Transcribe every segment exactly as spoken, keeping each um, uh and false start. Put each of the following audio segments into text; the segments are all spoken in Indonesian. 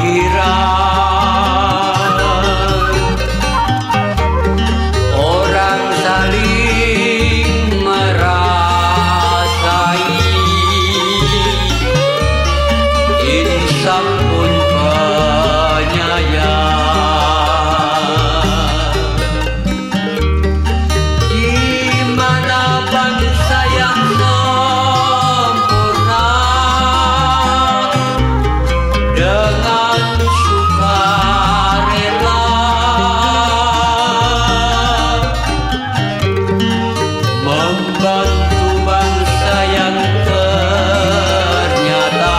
akhirat orang saling merasai, insan pun penyayang. Gimana bangsa yang sempurna dengan sukarela membantu bangsa yang ternyata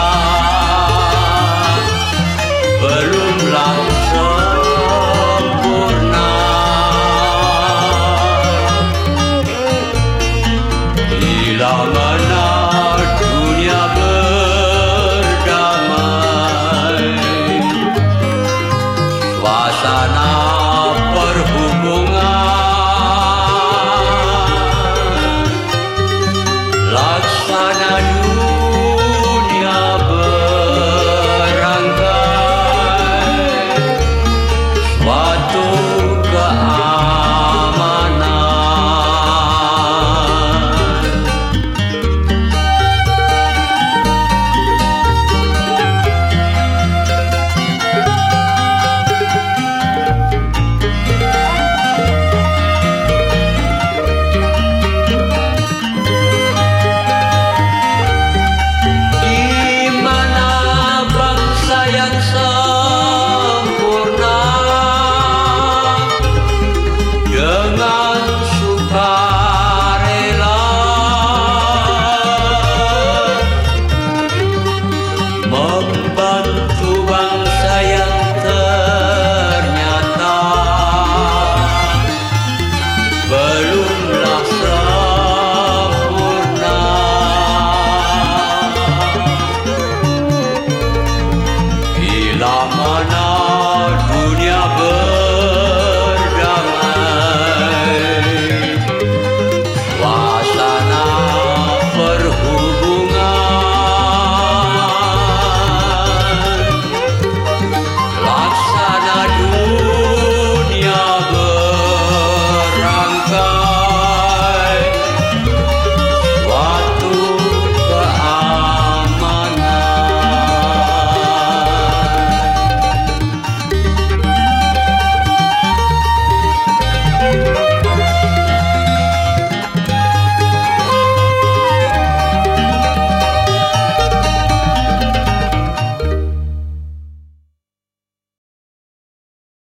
belumlah sempurna. Bila mana dunia berdamai, suasana perhubungan, laksana dunia berangkai, suatu keamanan. Gimana bangsa yang sempurna dengan sukarela membantu bangsa yang ternyata belumlah sempurna. Bila mana dunia ber